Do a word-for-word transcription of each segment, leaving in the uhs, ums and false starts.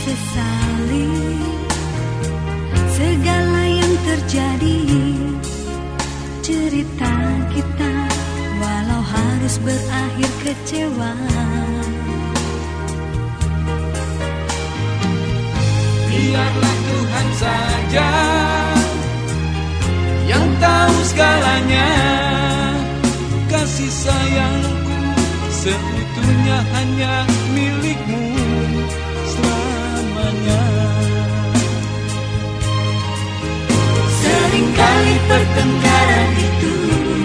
sesali segala yang terjadi. Cerita kita walau harus berakhir kecewa. Biarlah Tuhan saja yang tahu segalanya. Kasih sayangku seutuhnya hanya milikmu selamanya. Seringkali pertengkaran itu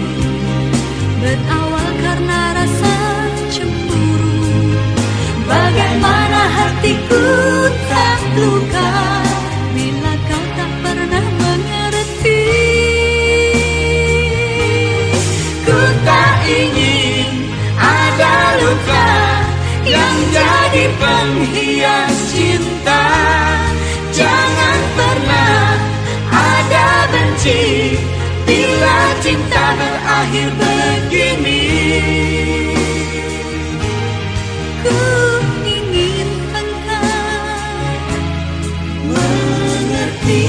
berawal karena rasa cemburu. Bagaimana hatiku tak luka bila kau tak pernah mengerti. Ku tak ingin ada luka yang jadi penghias cinta. Jangan pernah ada benci bila cinta berakhir begini. Ku ingin engkau mengerti.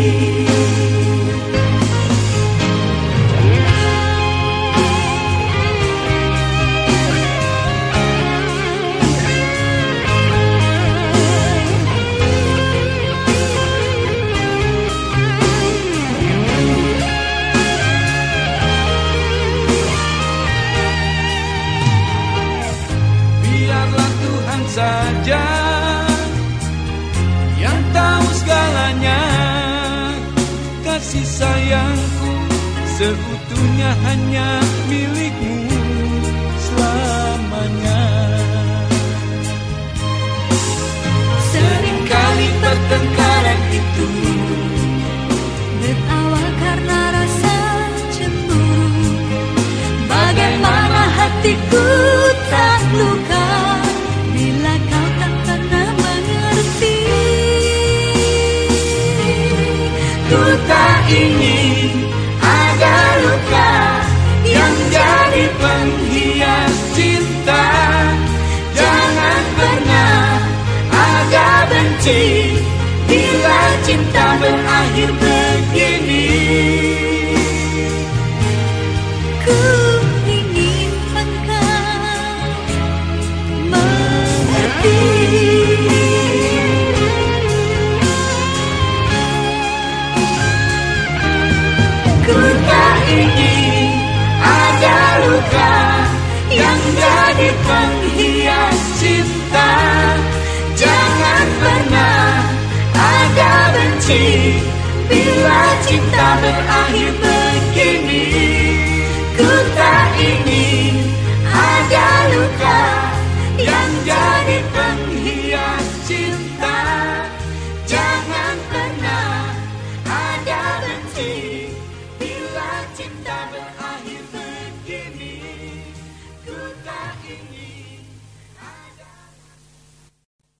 Saja yang tahu segalanya. Kasih sayangku seutuhnya hanya milikmu selamanya. Seringkali pertengkaran itu berawal karena rasa cemburu. Bagaimana hatiku tak luka bila kau tak pernah mengerti. Ku tak ingin ada luka yang jadi penghias cinta. Jangan pernah ada benci bila cinta berakhir begini. Ku ingin engkau mengerti. Ku tak ingin ada luka yang jadi penghias cinta. Jangan pernah ada benci bila cinta berakhir